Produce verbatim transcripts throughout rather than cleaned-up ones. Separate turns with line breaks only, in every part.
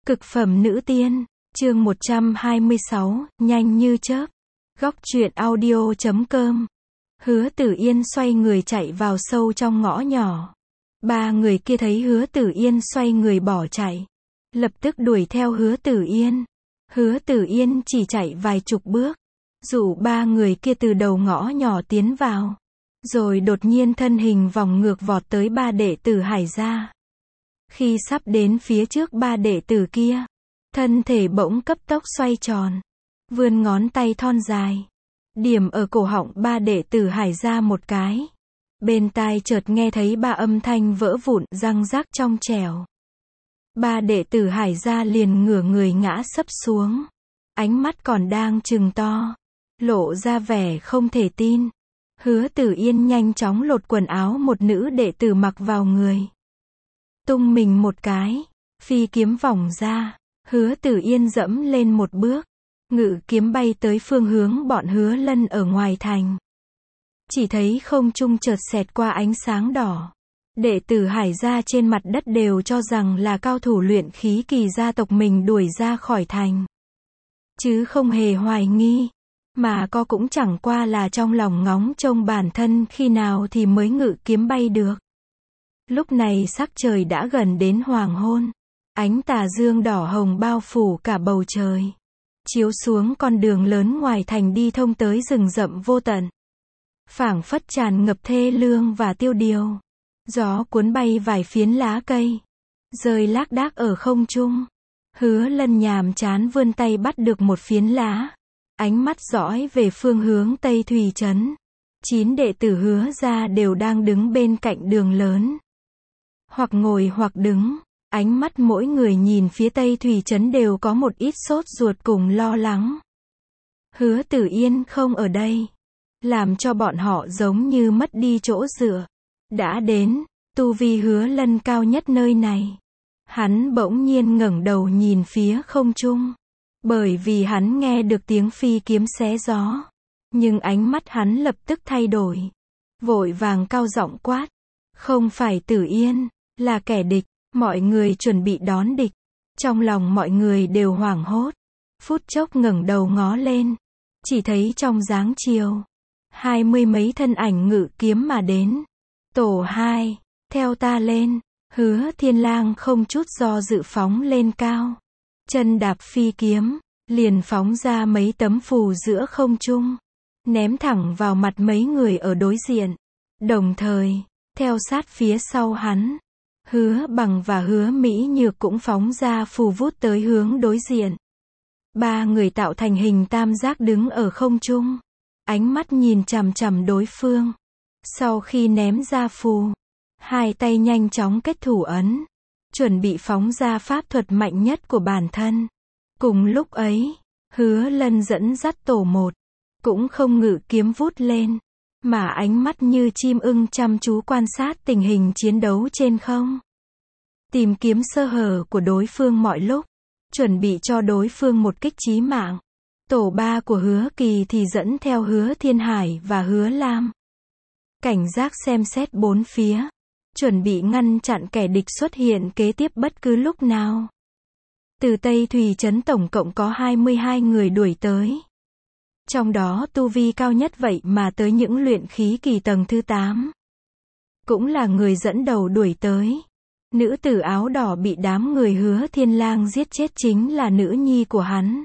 Cực phẩm nữ tiên, chương một trăm hai mươi sáu, nhanh như chớp. Góc truyện audio chấm com. Hứa Tử Yên xoay người chạy vào sâu trong ngõ nhỏ. Ba người kia thấy Hứa Tử Yên xoay người bỏ chạy, lập tức đuổi theo Hứa Tử Yên. Hứa Tử Yên chỉ chạy vài chục bước, dụ ba người kia từ đầu ngõ nhỏ tiến vào, rồi đột nhiên thân hình vòng ngược vọt tới ba đệ tử Hải gia. Khi sắp đến phía trước ba đệ tử kia, thân thể bỗng cấp tốc xoay tròn, vươn ngón tay thon dài, điểm ở cổ họng ba đệ tử Hải gia một cái. Bên tai chợt nghe thấy ba âm thanh vỡ vụn, răng rắc trong trẻo. Ba đệ tử Hải gia liền ngửa người ngã sấp xuống, ánh mắt còn đang trừng to, lộ ra vẻ không thể tin. Hứa Tử Yên nhanh chóng lột quần áo một nữ đệ tử mặc vào người, tung mình một cái, phi kiếm vòng ra. Hứa Tử Yên dẫm lên một bước, ngự kiếm bay tới phương hướng bọn Hứa Lân ở ngoài thành. Chỉ thấy không trung chợt xẹt qua ánh sáng đỏ. Đệ tử Hải gia trên mặt đất đều cho rằng là cao thủ luyện khí kỳ gia tộc mình đuổi ra khỏi thành, chứ không hề hoài nghi. Mà có cũng chẳng qua là trong lòng ngóng trông bản thân khi nào thì mới ngự kiếm bay được. Lúc này sắc trời đã gần đến hoàng hôn, ánh tà dương đỏ hồng bao phủ cả bầu trời, chiếu xuống con đường lớn ngoài thành đi thông tới rừng rậm vô tận, phảng phất tràn ngập thê lương và tiêu điều. Gió cuốn bay vài phiến lá cây, rơi lác đác ở không trung. Hứa Lân nhàm chán vươn tay bắt được một phiến lá, ánh mắt dõi về phương hướng Tây Thủy trấn. Chín đệ tử Hứa gia đều đang đứng bên cạnh đường lớn, hoặc ngồi hoặc đứng, ánh mắt mỗi người nhìn phía Tây Thủy trấn đều có một ít sốt ruột cùng lo lắng. Hứa Tử Yên không ở đây, làm cho bọn họ giống như mất đi chỗ dựa. Đã đến, tu vi Hứa Lân cao nhất nơi này. Hắn bỗng nhiên ngẩng đầu nhìn phía không trung, bởi vì hắn nghe được tiếng phi kiếm xé gió. Nhưng ánh mắt hắn lập tức thay đổi, vội vàng cao giọng quát: không phải Tử Yên, là kẻ địch. Mọi người chuẩn bị đón địch. Trong lòng mọi người đều hoảng hốt, phút chốc ngẩng đầu ngó lên, chỉ thấy trong dáng chiều, hai mươi mấy thân ảnh ngự kiếm mà đến. Tổ hai, theo ta lên. Hứa Thiên Lang không chút do dự phóng lên cao, chân đạp phi kiếm, liền phóng ra mấy tấm phù giữa không trung, ném thẳng vào mặt mấy người ở đối diện. Đồng thời, theo sát phía sau hắn, Hứa Bằng và Hứa Mỹ Nhược cũng phóng ra phù vút tới hướng đối diện. Ba người tạo thành hình tam giác đứng ở không trung, ánh mắt nhìn chằm chằm đối phương. Sau khi ném ra phù, hai tay nhanh chóng kết thủ ấn, chuẩn bị phóng ra pháp thuật mạnh nhất của bản thân. Cùng lúc ấy, Hứa Lân dẫn dắt tổ một, cũng không ngự kiếm vút lên, mà ánh mắt như chim ưng chăm chú quan sát tình hình chiến đấu trên không, tìm kiếm sơ hở của đối phương mọi lúc, chuẩn bị cho đối phương một kích chí mạng. Tổ ba của Hứa Kỳ thì dẫn theo Hứa Thiên Hải và Hứa Lam, cảnh giác xem xét bốn phía, chuẩn bị ngăn chặn kẻ địch xuất hiện kế tiếp bất cứ lúc nào. Từ Tây Thủy trấn tổng cộng có hai mươi hai người đuổi tới, trong đó tu vi cao nhất vậy mà tới những luyện khí kỳ tầng thứ tám, cũng là người dẫn đầu đuổi tới. Nữ tử áo đỏ bị đám người Hứa Thiên Lang giết chết chính là nữ nhi của hắn.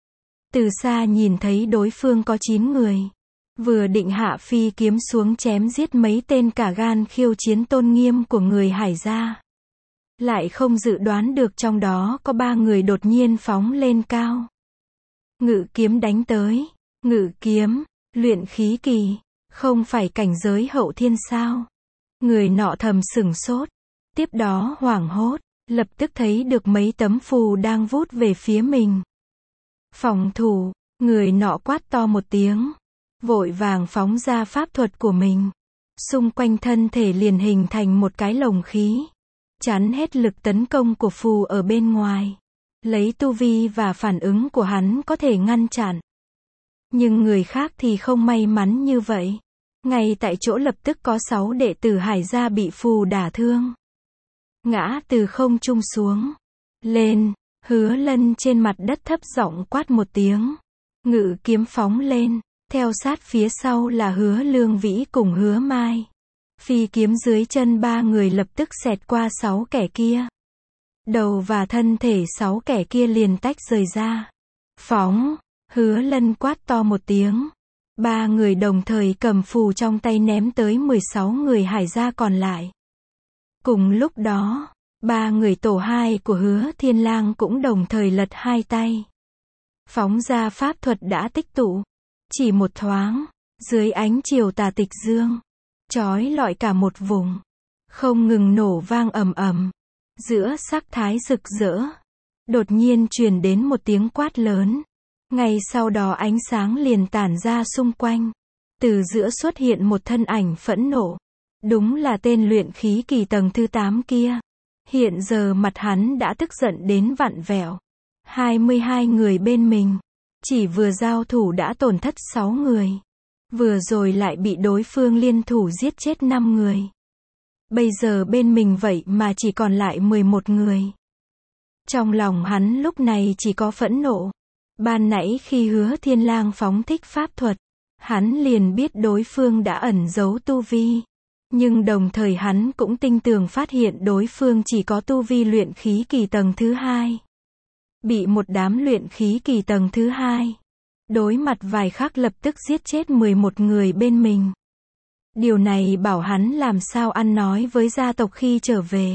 Từ xa nhìn thấy đối phương có chín người, vừa định hạ phi kiếm xuống chém giết mấy tên cả gan khiêu chiến tôn nghiêm của người Hải gia, lại không dự đoán được trong đó có ba người đột nhiên phóng lên cao, ngự kiếm đánh tới. Ngự kiếm, luyện khí kỳ, không phải cảnh giới hậu thiên sao? Người nọ thầm sửng sốt, tiếp đó hoảng hốt, lập tức thấy được mấy tấm phù đang vút về phía mình. Phòng thủ, người nọ quát to một tiếng, vội vàng phóng ra pháp thuật của mình. Xung quanh thân thể liền hình thành một cái lồng khí, chắn hết lực tấn công của phù ở bên ngoài. Lấy tu vi và phản ứng của hắn có thể ngăn chặn. Nhưng người khác thì không may mắn như vậy. Ngay tại chỗ lập tức có sáu đệ tử Hải gia bị phù đả thương, ngã từ không trung xuống. Lên, Hứa Lân trên mặt đất thấp giọng quát một tiếng. Ngự kiếm phóng lên, theo sát phía sau là Hứa Lương Vĩ cùng Hứa Mai. Phi kiếm dưới chân ba người lập tức xẹt qua sáu kẻ kia. Đầu và thân thể sáu kẻ kia liền tách rời ra. Phóng, Hứa Lân quát to một tiếng. Ba người đồng thời cầm phù trong tay ném tới mười sáu người Hải gia còn lại. Cùng lúc đó, ba người tổ hai của Hứa Thiên Lang cũng đồng thời lật hai tay. Phóng ra pháp thuật đã tích tụ. Chỉ một thoáng, dưới ánh chiều tà tịch dương, chói lọi cả một vùng, không ngừng nổ vang ầm ầm. Giữa sắc thái rực rỡ, đột nhiên truyền đến một tiếng quát lớn. Ngay sau đó ánh sáng liền tản ra xung quanh. Từ giữa xuất hiện một thân ảnh phẫn nộ. Đúng là tên luyện khí kỳ tầng thứ tám kia. Hiện giờ mặt hắn đã tức giận đến vặn vẹo. hai mươi hai người bên mình. Chỉ vừa giao thủ đã tổn thất sáu người. Vừa rồi lại bị đối phương liên thủ giết chết năm người. Bây giờ bên mình vậy mà chỉ còn lại mười một người. Trong lòng hắn lúc này chỉ có phẫn nộ. Ban nãy khi Hứa Thiên Lang phóng thích pháp thuật, hắn liền biết đối phương đã ẩn giấu tu vi. Nhưng đồng thời hắn cũng tinh tường phát hiện đối phương chỉ có tu vi luyện khí kỳ tầng thứ hai. Bị một đám luyện khí kỳ tầng thứ hai đối mặt vài khắc lập tức giết chết mười một người bên mình. Điều này bảo hắn làm sao ăn nói với gia tộc khi trở về.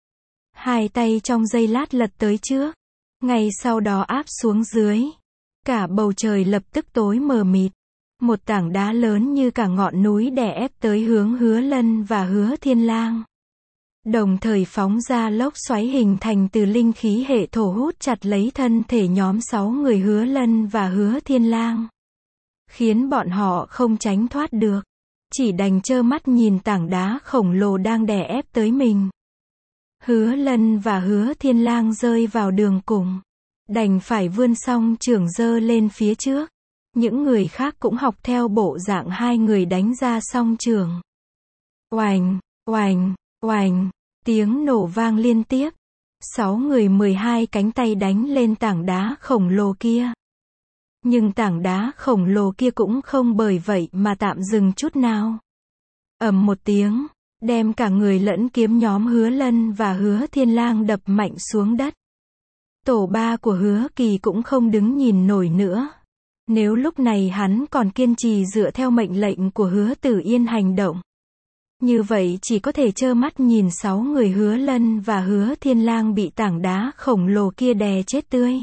Hai tay trong giây lát lật tới trước, ngay sau đó áp xuống dưới. Cả bầu trời lập tức tối mờ mịt. Một tảng đá lớn như cả ngọn núi đè ép tới hướng Hứa Lân và Hứa Thiên Lang. Đồng thời phóng ra lốc xoáy hình thành từ linh khí hệ thổ hút chặt lấy thân thể nhóm sáu người Hứa Lân và Hứa Thiên Lang. Khiến bọn họ không tránh thoát được. Chỉ đành trơ mắt nhìn tảng đá khổng lồ đang đè ép tới mình. Hứa Lân và Hứa Thiên Lang rơi vào đường cùng. Đành phải vươn song chưởng giơ lên phía trước. Những người khác cũng học theo bộ dạng hai người đánh ra song chưởng. Oành, oành, oành, tiếng nổ vang liên tiếp. Sáu người mười hai cánh tay đánh lên tảng đá khổng lồ kia. Nhưng tảng đá khổng lồ kia cũng không bởi vậy mà tạm dừng chút nào. Ầm một tiếng, đem cả người lẫn kiếm nhóm Hứa Lân và Hứa Thiên Lang đập mạnh xuống đất. Tổ ba của Hứa Kỳ cũng không đứng nhìn nổi nữa. Nếu lúc này hắn còn kiên trì dựa theo mệnh lệnh của Hứa Tử Yên hành động, như vậy chỉ có thể trơ mắt nhìn sáu người Hứa Lân và Hứa Thiên Lang bị tảng đá khổng lồ kia đè chết tươi.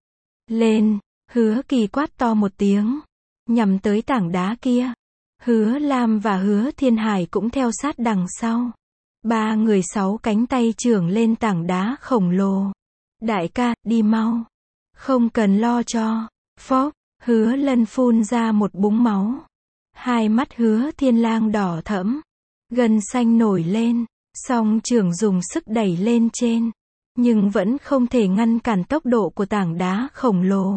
Lên, Hứa Kỳ quát to một tiếng, nhằm tới tảng đá kia. Hứa Lam và Hứa Thiên Hải cũng theo sát đằng sau. Ba người sáu cánh tay chưởng lên tảng đá khổng lồ. Đại ca, đi mau. Không cần lo cho. Phốc, Hứa Lân phun ra một búng máu. Hai mắt Hứa Thiên Lang đỏ thẫm. Gân xanh nổi lên. Song chưởng dùng sức đẩy lên trên. Nhưng vẫn không thể ngăn cản tốc độ của tảng đá khổng lồ.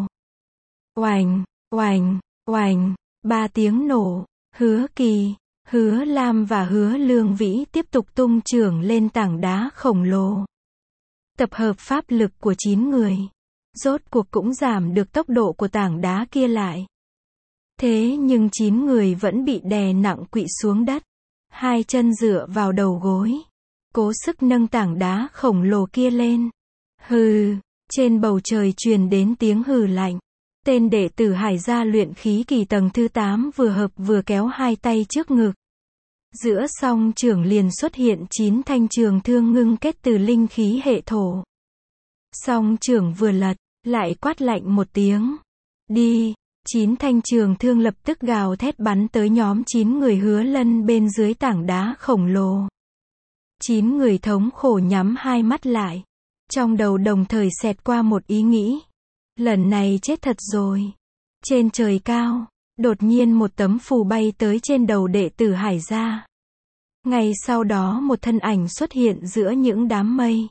Oành, oành, oành. Ba tiếng nổ. Hứa Kỳ, Hứa Lam và Hứa Lương Vĩ tiếp tục tung chưởng lên tảng đá khổng lồ. Tập hợp pháp lực của chín người. Rốt cuộc cũng giảm được tốc độ của tảng đá kia lại. Thế nhưng chín người vẫn bị đè nặng quỵ xuống đất. Hai chân dựa vào đầu gối. Cố sức nâng tảng đá khổng lồ kia lên. Hừ, trên bầu trời truyền đến tiếng hừ lạnh. Tên đệ tử Hải gia luyện khí kỳ tầng thứ tám vừa hợp vừa kéo hai tay trước ngực. Giữa song chưởng liền xuất hiện chín thanh trường thương ngưng kết từ linh khí hệ thổ. Song chưởng vừa lật, lại quát lạnh một tiếng. Đi, chín thanh trường thương lập tức gào thét bắn tới nhóm chín người Hứa Lân bên dưới tảng đá khổng lồ. Chín người thống khổ nhắm hai mắt lại. Trong đầu đồng thời xẹt qua một ý nghĩ. Lần này chết thật rồi. Trên trời cao, đột nhiên một tấm phù bay tới trên đầu đệ tử Hải gia. Ngay sau đó một thân ảnh xuất hiện giữa những đám mây.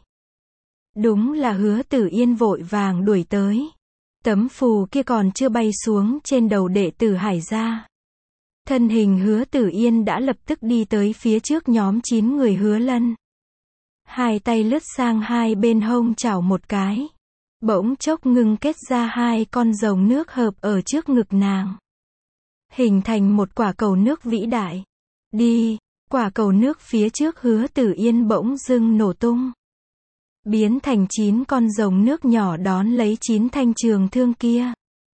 Đúng là Hứa Tử Yên vội vàng đuổi tới. Tấm phù kia còn chưa bay xuống trên đầu đệ tử Hải gia. Thân hình Hứa Tử Yên đã lập tức đi tới phía trước nhóm chín người Hứa Lân. Hai tay lướt sang hai bên hông chảo một cái. Bỗng chốc ngưng kết ra hai con rồng nước hợp ở trước ngực nàng. Hình thành một quả cầu nước vĩ đại. Đi, quả cầu nước phía trước Hứa Tử Yên bỗng dưng nổ tung. Biến thành chín con rồng nước nhỏ đón lấy chín thanh trường thương kia.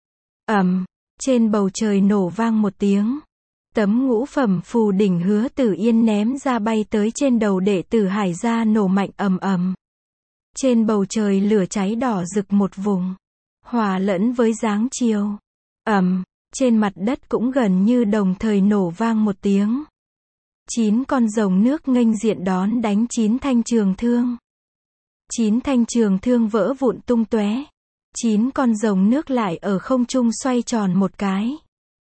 Ầm, trên bầu trời nổ vang một tiếng. Tấm ngũ phẩm phù đỉnh Hứa Tử Yên ném ra bay tới trên đầu đệ tử Hải gia nổ mạnh ầm ầm. Trên bầu trời lửa cháy đỏ rực một vùng, hòa lẫn với dáng chiều. Ầm, trên mặt đất cũng gần như đồng thời nổ vang một tiếng. Chín con rồng nước nghênh diện đón đánh chín thanh trường thương. Chín thanh trường thương vỡ vụn tung tóe. Chín con rồng nước lại ở không trung xoay tròn một cái.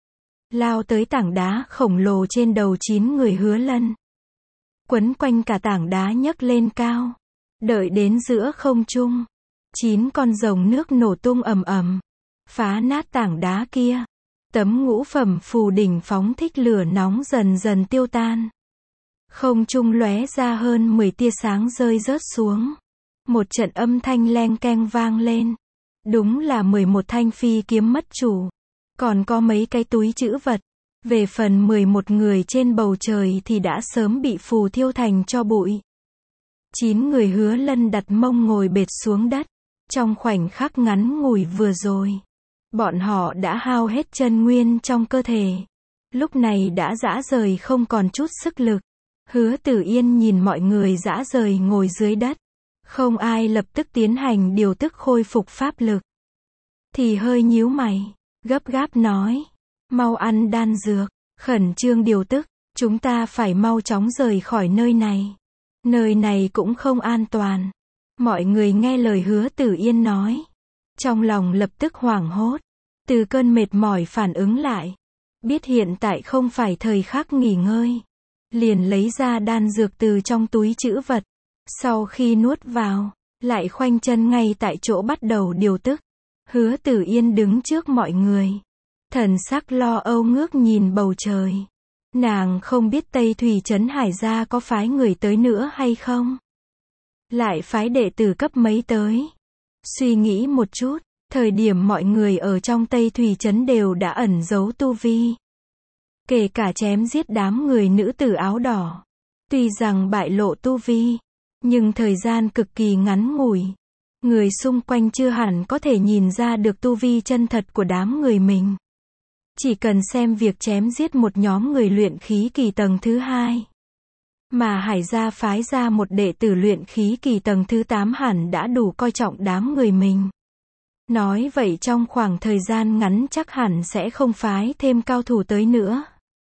Lao tới tảng đá khổng lồ trên đầu chín người Hứa Lân. Quấn quanh cả tảng đá nhấc lên cao. Đợi đến giữa không trung. Chín con rồng nước nổ tung ầm ầm. Phá nát tảng đá kia. Tấm ngũ phẩm phù đỉnh phóng thích lửa nóng dần dần tiêu tan. Không trung lóe ra hơn mười tia sáng rơi rớt xuống. Một trận âm thanh leng keng vang lên. Đúng là mười một thanh phi kiếm mất chủ. Còn có mấy cái túi trữ vật. Về phần mười một người trên bầu trời thì đã sớm bị phù thiêu thành tro bụi. Chín người Hứa Lân đặt mông ngồi bệt xuống đất. Trong khoảnh khắc ngắn ngủi vừa rồi, bọn họ đã hao hết chân nguyên trong cơ thể. Lúc này đã rã rời không còn chút sức lực. Hứa Tử Yên nhìn mọi người rã rời ngồi dưới đất. Không ai lập tức tiến hành điều tức khôi phục pháp lực. Thì hơi nhíu mày, gấp gáp nói. Mau ăn đan dược, khẩn trương điều tức, chúng ta phải mau chóng rời khỏi nơi này. Nơi này cũng không an toàn. Mọi người nghe lời Hứa Tử Yên nói. Trong lòng lập tức hoảng hốt. Từ cơn mệt mỏi phản ứng lại. Biết hiện tại không phải thời khắc nghỉ ngơi. Liền lấy ra đan dược từ trong túi trữ vật. Sau khi nuốt vào, lại khoanh chân ngay tại chỗ bắt đầu điều tức. Hứa Tử Yên đứng trước mọi người. Thần sắc lo âu ngước nhìn bầu trời. Nàng không biết Tây Thủy Trấn Hải gia có phái người tới nữa hay không? Lại phái đệ tử cấp mấy tới? Suy nghĩ một chút, thời điểm mọi người ở trong Tây Thủy Trấn đều đã ẩn giấu tu vi. Kể cả chém giết đám người nữ tử áo đỏ. Tuy rằng bại lộ tu vi, nhưng thời gian cực kỳ ngắn ngủi. Người xung quanh chưa hẳn có thể nhìn ra được tu vi chân thật của đám người mình. Chỉ cần xem việc chém giết một nhóm người luyện khí kỳ tầng thứ hai. Mà Hải gia phái ra một đệ tử luyện khí kỳ tầng thứ tám hẳn đã đủ coi trọng đám người mình. Nói vậy trong khoảng thời gian ngắn chắc hẳn sẽ không phái thêm cao thủ tới nữa.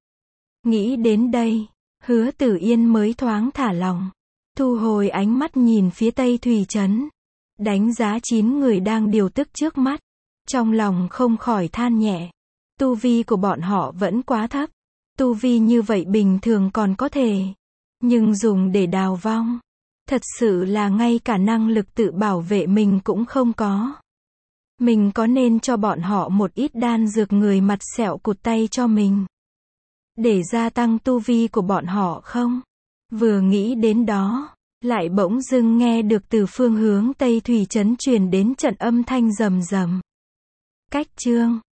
Nghĩ đến đây, Hứa Tử Yên mới thoáng thả lòng. Thu hồi ánh mắt nhìn phía Tây Thủy Trấn. Đánh giá chín người đang điều tức trước mắt. Trong lòng không khỏi than nhẹ. Tu vi của bọn họ vẫn quá thấp. Tu vi như vậy bình thường còn có thể. Nhưng dùng để đào vong. Thật sự là ngay cả năng lực tự bảo vệ mình cũng không có. Mình có nên cho bọn họ một ít đan dược người mặt sẹo cụt tay cho mình. Để gia tăng tu vi của bọn họ không? Vừa nghĩ đến đó, lại bỗng dưng nghe được từ phương hướng Tây Thủy Trấn truyền đến trận âm thanh rầm rầm. Cách chương